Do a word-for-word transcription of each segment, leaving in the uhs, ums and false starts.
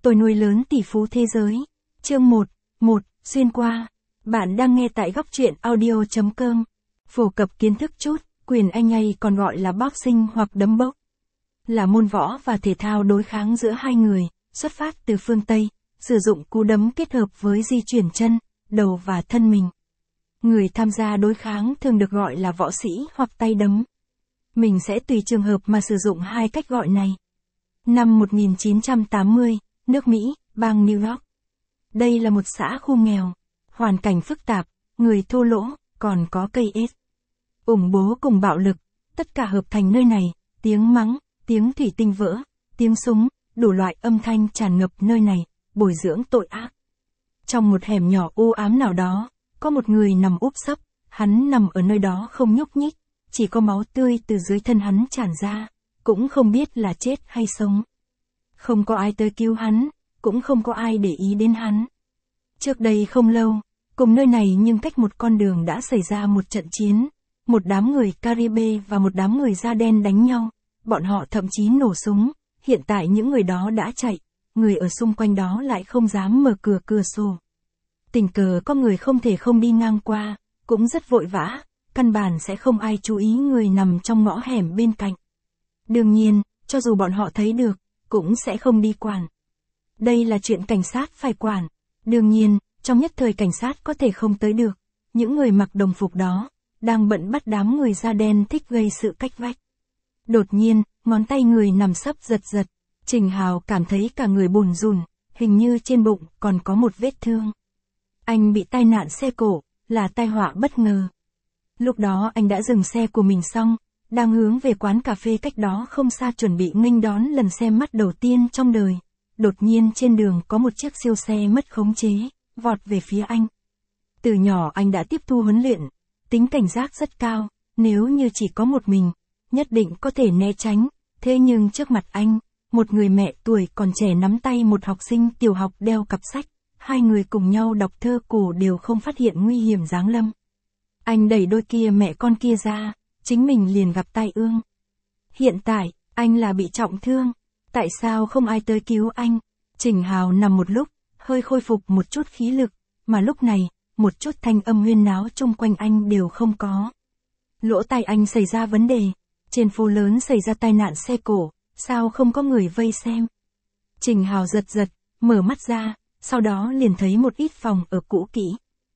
Tôi nuôi lớn tỷ phú thế giới. Chương một, một, xuyên qua. Bạn đang nghe tại góc truyện audio chấm com. Phổ cập kiến thức chút, quyền Anh hay còn gọi là boxing hoặc đấm bốc. Là môn võ và thể thao đối kháng giữa hai người, xuất phát từ phương Tây, sử dụng cú đấm kết hợp với di chuyển chân, đầu và thân mình. Người tham gia đối kháng thường được gọi là võ sĩ hoặc tay đấm. Mình sẽ tùy trường hợp mà sử dụng hai cách gọi này. Năm một nghìn chín trăm tám mươi, nước Mỹ, bang New York. Đây là một xã khu nghèo, hoàn cảnh phức tạp, người thô lỗ, còn có cây ết. Ủng bố cùng bạo lực, tất cả hợp thành nơi này, tiếng mắng, tiếng thủy tinh vỡ, tiếng súng, đủ loại âm thanh tràn ngập nơi này, bồi dưỡng tội ác. Trong một hẻm nhỏ u ám nào đó, có một người nằm úp sấp, hắn nằm ở nơi đó không nhúc nhích, chỉ có máu tươi từ dưới thân hắn tràn ra, cũng không biết là chết hay sống. Không có ai tới cứu hắn, cũng không có ai để ý đến hắn. Trước đây không lâu, cùng nơi này nhưng cách một con đường đã xảy ra một trận chiến, một đám người Caribe và một đám người da đen đánh nhau, bọn họ thậm chí nổ súng, hiện tại những người đó đã chạy, người ở xung quanh đó lại không dám mở cửa cửa sổ. Tình cờ có người không thể không đi ngang qua, cũng rất vội vã, căn bản sẽ không ai chú ý người nằm trong ngõ hẻm bên cạnh. Đương nhiên, cho dù bọn họ thấy được, cũng sẽ không đi quản. Đây là chuyện cảnh sát phải quản. Đương nhiên, trong nhất thời cảnh sát có thể không tới được. Những người mặc đồng phục đó, đang bận bắt đám người da đen thích gây sự cách vách. Đột nhiên, ngón tay người nằm sấp giật giật. Trình Hào cảm thấy cả người bùn rùn, hình như trên bụng còn có một vết thương. Anh bị tai nạn xe cộ, là tai họa bất ngờ. Lúc đó anh đã dừng xe của mình xong, đang hướng về quán cà phê cách đó không xa chuẩn bị nghênh đón lần xem mắt đầu tiên trong đời. Đột nhiên trên đường có một chiếc siêu xe mất khống chế, vọt về phía anh. Từ nhỏ anh đã tiếp thu huấn luyện, tính cảnh giác rất cao, nếu như chỉ có một mình, nhất định có thể né tránh, thế nhưng trước mặt anh, một người mẹ tuổi còn trẻ nắm tay một học sinh tiểu học đeo cặp sách, hai người cùng nhau đọc thơ cổ đều không phát hiện nguy hiểm giáng lâm. Anh đẩy đôi kia mẹ con kia ra, chính mình liền gặp tai ương. Hiện tại, anh là bị trọng thương. Tại sao không ai tới cứu anh? Trình Hào nằm một lúc, hơi khôi phục một chút khí lực, mà lúc này, một chút thanh âm huyên náo chung quanh anh đều không có. Lỗ tai anh xảy ra vấn đề, trên phố lớn xảy ra tai nạn xe cộ, sao không có người vây xem? Trình Hào giật giật, mở mắt ra, sau đó liền thấy một ít phòng ở cũ kỹ.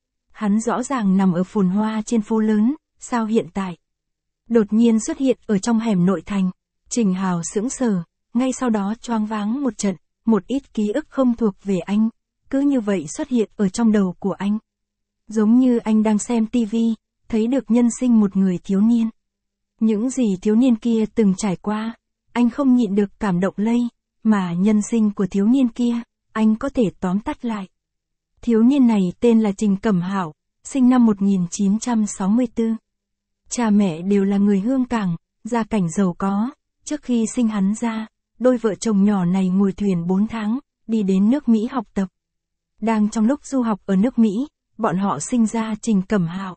Hắn rõ ràng nằm ở phồn hoa trên phố lớn, sao hiện tại? Đột nhiên xuất hiện ở trong hẻm nội thành, Trình Hào sững sờ, ngay sau đó choáng váng một trận, một ít ký ức không thuộc về anh, cứ như vậy xuất hiện ở trong đầu của anh. Giống như anh đang xem tivi, thấy được nhân sinh một người thiếu niên. Những gì thiếu niên kia từng trải qua, anh không nhịn được cảm động lây, mà nhân sinh của thiếu niên kia, anh có thể tóm tắt lại. Thiếu niên này tên là Trình Cẩm Hạo, sinh năm một nghìn chín trăm sáu mươi tư. Cha mẹ đều là người Hương Cảng, gia cảnh giàu có, trước khi sinh hắn ra, đôi vợ chồng nhỏ này ngồi thuyền bốn tháng, đi đến nước Mỹ học tập. Đang trong lúc du học ở nước Mỹ, bọn họ sinh ra Trình Cẩm Hạo.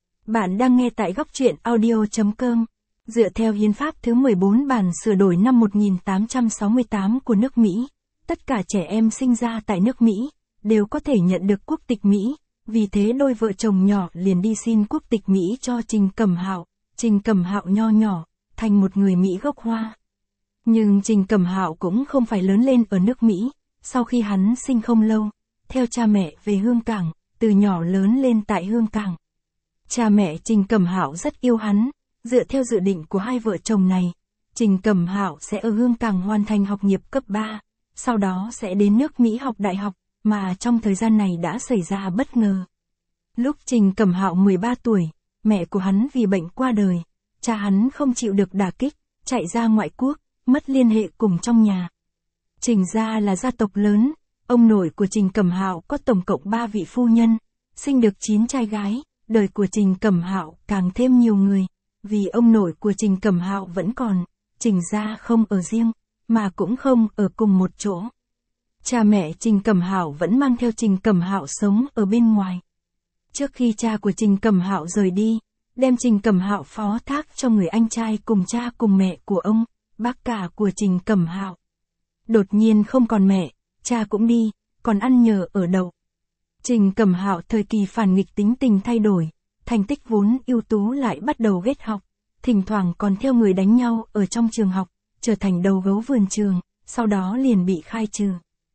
Bạn đang nghe tại góc truyện audio chấm com. Dựa theo hiến pháp thứ mười bốn bản sửa đổi năm một nghìn tám trăm sáu mươi tám của nước Mỹ, tất cả trẻ em sinh ra tại nước Mỹ, đều có thể nhận được quốc tịch Mỹ. Vì thế đôi vợ chồng nhỏ liền đi xin quốc tịch Mỹ cho Trình Cẩm Hạo. Trình Cẩm Hạo nho nhỏ, thành một người Mỹ gốc Hoa. Nhưng Trình Cẩm Hạo cũng không phải lớn lên ở nước Mỹ, sau khi hắn sinh không lâu, theo cha mẹ về Hương Cảng, từ nhỏ lớn lên tại Hương Cảng. Cha mẹ Trình Cẩm Hạo rất yêu hắn, dựa theo dự định của hai vợ chồng này, Trình Cẩm Hạo sẽ ở Hương Cảng hoàn thành học nghiệp cấp ba, sau đó sẽ đến nước Mỹ học đại học, mà trong thời gian này đã xảy ra bất ngờ. Lúc Trình Cẩm Hạo mười ba tuổi, mẹ của hắn vì bệnh qua đời, cha hắn không chịu được đả kích, chạy ra ngoại quốc, mất liên hệ cùng trong nhà. Trình gia là gia tộc lớn, ông nội của Trình Cẩm Hạo có tổng cộng ba vị phu nhân, sinh được chín trai gái, đời của Trình Cẩm Hạo càng thêm nhiều người, vì ông nội của Trình Cẩm Hạo vẫn còn, Trình gia không ở riêng, mà cũng không ở cùng một chỗ. Cha mẹ Trình Cẩm Hạo vẫn mang theo Trình Cẩm Hạo sống ở bên ngoài. Trước khi cha của Trình Cẩm Hạo rời đi, đem Trình Cẩm Hạo phó thác cho người anh trai cùng cha cùng mẹ của ông, bác cả của Trình Cẩm Hạo. Đột nhiên không còn mẹ, cha cũng đi, còn ăn nhờ ở đậu. Trình Cẩm Hạo thời kỳ phản nghịch tính tình thay đổi, thành tích vốn ưu tú lại bắt đầu ghét học, thỉnh thoảng còn theo người đánh nhau ở trong trường học, trở thành đầu gấu vườn trường, sau đó liền bị khai trừ.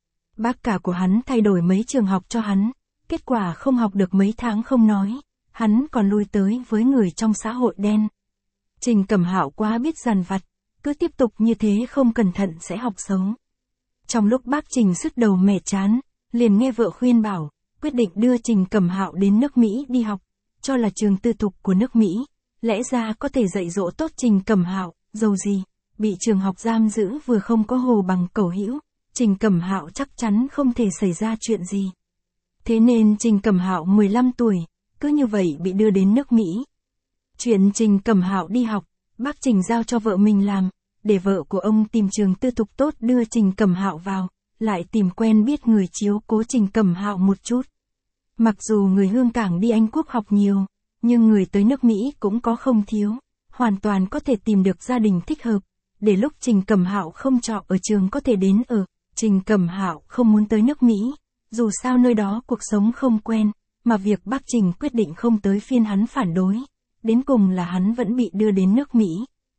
Bác cả của hắn thay đổi mấy trường học cho hắn, kết quả không học được mấy tháng không nói, hắn còn lui tới với người trong xã hội đen. Trình Cẩm Hạo quá biết dằn vặt, cứ tiếp tục như thế không cẩn thận sẽ học xấu. Trong lúc bác Trình sứt đầu mẻ chán, liền nghe vợ khuyên bảo, quyết định đưa Trình Cẩm Hạo đến nước Mỹ đi học, cho là trường tư thục của nước Mỹ, lẽ ra có thể dạy dỗ tốt Trình Cẩm Hạo, dầu gì, bị trường học giam giữ vừa không có hồ bằng cẩu hữu, Trình Cẩm Hạo chắc chắn không thể xảy ra chuyện gì. Thế nên Trình Cẩm Hạo mười lăm tuổi, cứ như vậy bị đưa đến nước Mỹ. Chuyện Trình Cẩm Hạo đi học, bác Trình giao cho vợ mình làm, để vợ của ông tìm trường tư thục tốt đưa Trình Cẩm Hạo vào, lại tìm quen biết người chiếu cố Trình Cẩm Hạo một chút. Mặc dù người Hương Cảng đi Anh Quốc học nhiều, nhưng người tới nước Mỹ cũng có không thiếu, hoàn toàn có thể tìm được gia đình thích hợp, để lúc Trình Cẩm Hạo không trọ ở trường có thể đến ở. Trình Cẩm Hạo không muốn tới nước Mỹ, dù sao nơi đó cuộc sống không quen, mà việc bác Trình quyết định không tới phiên hắn phản đối, đến cùng là hắn vẫn bị đưa đến nước Mỹ.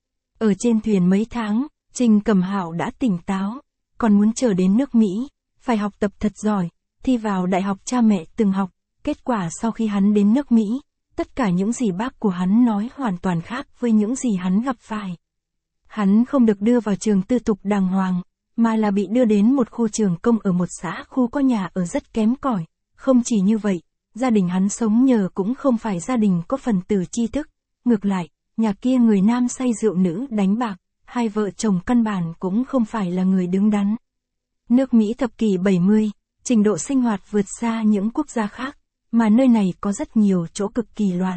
Ở trên thuyền mấy tháng, Trình Cẩm Hạo đã tỉnh táo, còn muốn chờ đến nước Mỹ, phải học tập thật giỏi, thi vào đại học cha mẹ từng học, kết quả sau khi hắn đến nước Mỹ, tất cả những gì bác của hắn nói hoàn toàn khác với những gì hắn gặp phải. Hắn không được đưa vào trường tư thục đàng hoàng, mà là bị đưa đến một khu trường công ở một xã khu có nhà ở rất kém cỏi. Không chỉ như vậy, gia đình hắn sống nhờ cũng không phải gia đình có phần tử tri thức, ngược lại, nhà kia người nam say rượu nữ đánh bạc, hai vợ chồng căn bản cũng không phải là người đứng đắn. Nước Mỹ thập kỷ bảy mươi, trình độ sinh hoạt vượt xa những quốc gia khác, mà nơi này có rất nhiều chỗ cực kỳ loạn.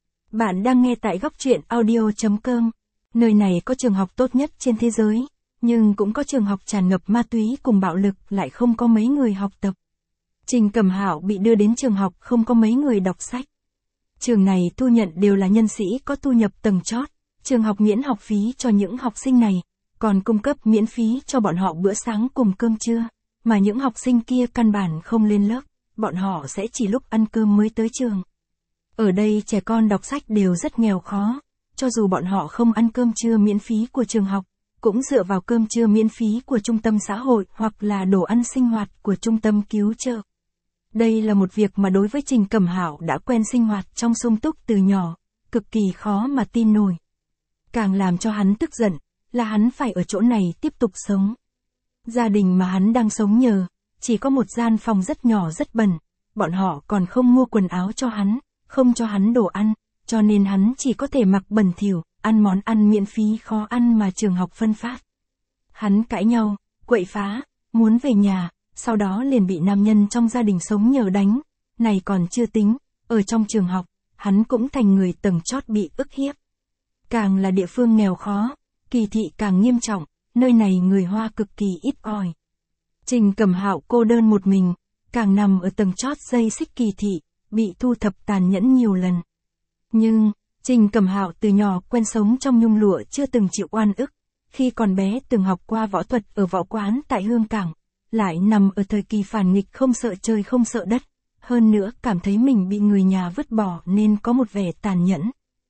Bạn đang nghe tại góc truyện audio chấm com, nơi này có trường học tốt nhất trên thế giới. Nhưng cũng có trường học tràn ngập ma túy cùng bạo lực, lại không có mấy người học tập. Trình Cẩm Hạo bị đưa đến trường học không có mấy người đọc sách. Trường này thu nhận đều là nhân sĩ có thu nhập tầng chót, trường học miễn học phí cho những học sinh này, còn cung cấp miễn phí cho bọn họ bữa sáng cùng cơm trưa, mà những học sinh kia căn bản không lên lớp, bọn họ sẽ chỉ lúc ăn cơm mới tới trường. Ở đây trẻ con đọc sách đều rất nghèo khó, cho dù bọn họ không ăn cơm trưa miễn phí của trường học, cũng dựa vào cơm trưa miễn phí của trung tâm xã hội hoặc là đồ ăn sinh hoạt của trung tâm cứu trợ. Đây là một việc mà đối với Trình Cẩm Hạo đã quen sinh hoạt trong sung túc từ nhỏ, cực kỳ khó mà tin nổi. Càng làm cho hắn tức giận, là hắn phải ở chỗ này tiếp tục sống. Gia đình mà hắn đang sống nhờ, chỉ có một gian phòng rất nhỏ rất bẩn, bọn họ còn không mua quần áo cho hắn, không cho hắn đồ ăn, cho nên hắn chỉ có thể mặc bẩn thỉu, ăn món ăn miễn phí khó ăn mà trường học phân phát. Hắn cãi nhau, quậy phá, muốn về nhà, sau đó liền bị nam nhân trong gia đình sống nhờ đánh, này còn chưa tính, ở trong trường học, hắn cũng thành người tầng chót bị ức hiếp. Càng là địa phương nghèo khó, kỳ thị càng nghiêm trọng, nơi này người Hoa cực kỳ ít ỏi. Trình Cẩm Hạo cô đơn một mình, càng nằm ở tầng chót dây xích kỳ thị, bị thu thập tàn nhẫn nhiều lần. Nhưng, Trình Cẩm Hạo từ nhỏ quen sống trong nhung lụa chưa từng chịu oan ức, khi còn bé từng học qua võ thuật ở võ quán tại Hương Cảng, lại nằm ở thời kỳ phản nghịch không sợ trời không sợ đất, hơn nữa cảm thấy mình bị người nhà vứt bỏ nên có một vẻ tàn nhẫn.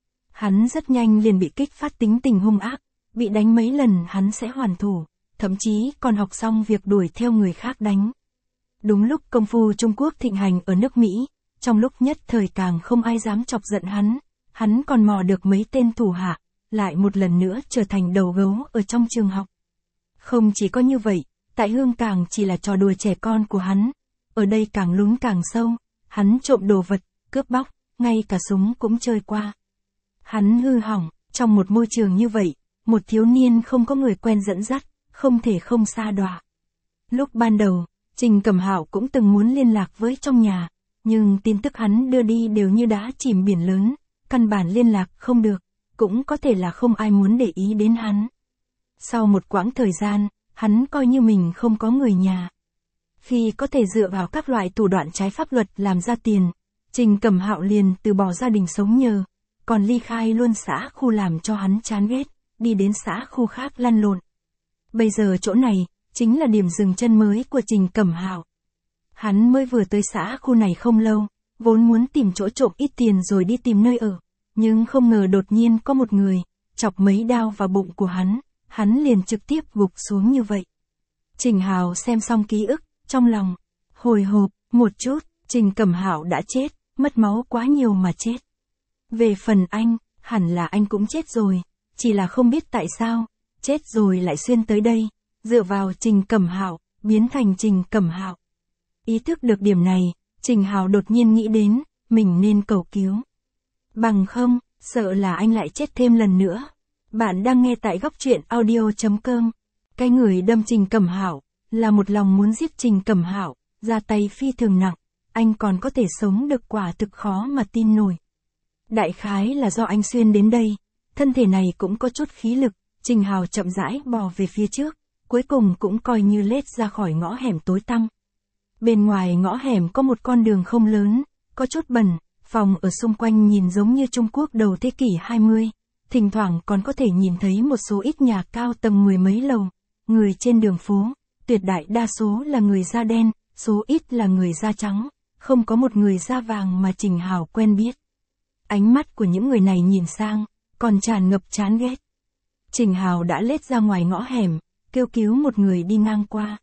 Hắn rất nhanh liền bị kích phát tính tình hung ác, bị đánh mấy lần hắn sẽ hoàn thủ, thậm chí còn học xong việc đuổi theo người khác đánh. Đúng lúc công phu Trung Quốc thịnh hành ở nước Mỹ, trong lúc nhất thời càng không ai dám chọc giận hắn, hắn còn mò được mấy tên thủ hạ, lại một lần nữa trở thành đầu gấu ở trong trường học. Không chỉ có như vậy, tại Hương Cảng chỉ là trò đùa trẻ con của hắn, ở đây càng lún càng sâu, hắn trộm đồ vật, cướp bóc, ngay cả súng cũng chơi qua. Hắn hư hỏng, trong một môi trường như vậy, một thiếu niên không có người quen dẫn dắt, không thể không sa đọa. Lúc ban đầu, Trình Cẩm Hạo cũng từng muốn liên lạc với trong nhà, nhưng tin tức hắn đưa đi đều như đá chìm biển lớn, căn bản liên lạc không được, cũng có thể là không ai muốn để ý đến hắn. Sau một quãng thời gian, hắn coi như mình không có người nhà. Khi có thể dựa vào các loại thủ đoạn trái pháp luật làm ra tiền, Trình Cẩm Hạo liền từ bỏ gia đình sống nhờ, còn ly khai luôn xã khu làm cho hắn chán ghét, đi đến xã khu khác lăn lộn. Bây giờ chỗ này, chính là điểm dừng chân mới của Trình Cẩm Hạo. Hắn mới vừa tới xã khu này không lâu, vốn muốn tìm chỗ trộm ít tiền rồi đi tìm nơi ở, nhưng không ngờ đột nhiên có một người chọc mấy đao vào bụng của hắn, hắn liền trực tiếp gục xuống như vậy. Trình Hào xem xong ký ức, trong lòng hồi hộp một chút, Trình Cẩm Hạo đã chết, mất máu quá nhiều mà chết. Về phần anh, hẳn là anh cũng chết rồi, chỉ là không biết tại sao, chết rồi lại xuyên tới đây, dựa vào Trình Cẩm Hạo, biến thành Trình Cẩm Hạo. Ý thức được điểm này, Trình Hào đột nhiên nghĩ đến, mình nên cầu cứu. Bằng không, sợ là anh lại chết thêm lần nữa. Bạn đang nghe tại góc truyện audio chấm com. Cái người đâm Trình Cẩm Hạo là một lòng muốn giết Trình Cẩm Hạo, ra tay phi thường nặng, anh còn có thể sống được quả thực khó mà tin nổi. Đại khái là do anh xuyên đến đây, thân thể này cũng có chút khí lực, Trình Hào chậm rãi bò về phía trước, cuối cùng cũng coi như lết ra khỏi ngõ hẻm tối tăm. Bên ngoài ngõ hẻm có một con đường không lớn, có chút bẩn, phòng ở xung quanh nhìn giống như Trung Quốc đầu thế kỷ hai mươi, thỉnh thoảng còn có thể nhìn thấy một số ít nhà cao tầng mười mấy lầu, người trên đường phố, tuyệt đại đa số là người da đen, số ít là người da trắng, không có một người da vàng mà Trình Hào quen biết. Ánh mắt của những người này nhìn sang, còn tràn ngập chán ghét. Trình Hào đã lết ra ngoài ngõ hẻm, kêu cứu một người đi ngang qua.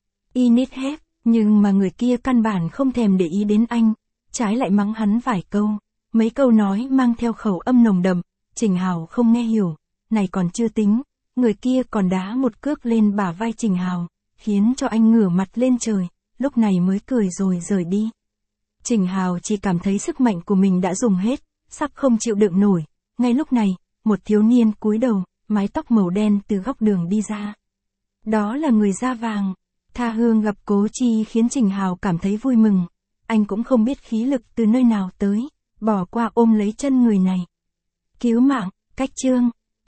Y nít hép, nhưng mà người kia căn bản không thèm để ý đến anh, trái lại mắng hắn vài câu, mấy câu nói mang theo khẩu âm nồng đậm, Trình Hào không nghe hiểu, này còn chưa tính, người kia còn đá một cước lên bả vai Trình Hào, khiến cho anh ngửa mặt lên trời, lúc này mới cười rồi rời đi. Trình Hào chỉ cảm thấy sức mạnh của mình đã dùng hết, sắp không chịu đựng nổi, ngay lúc này, một thiếu niên cúi đầu, mái tóc màu đen từ góc đường đi ra. Đó là người da vàng. Tha hương gặp Cố Chi khiến Trình Hào cảm thấy vui mừng, anh cũng không biết khí lực từ nơi nào tới, bỏ qua ôm lấy chân người này. Cứu mạng, cách chương.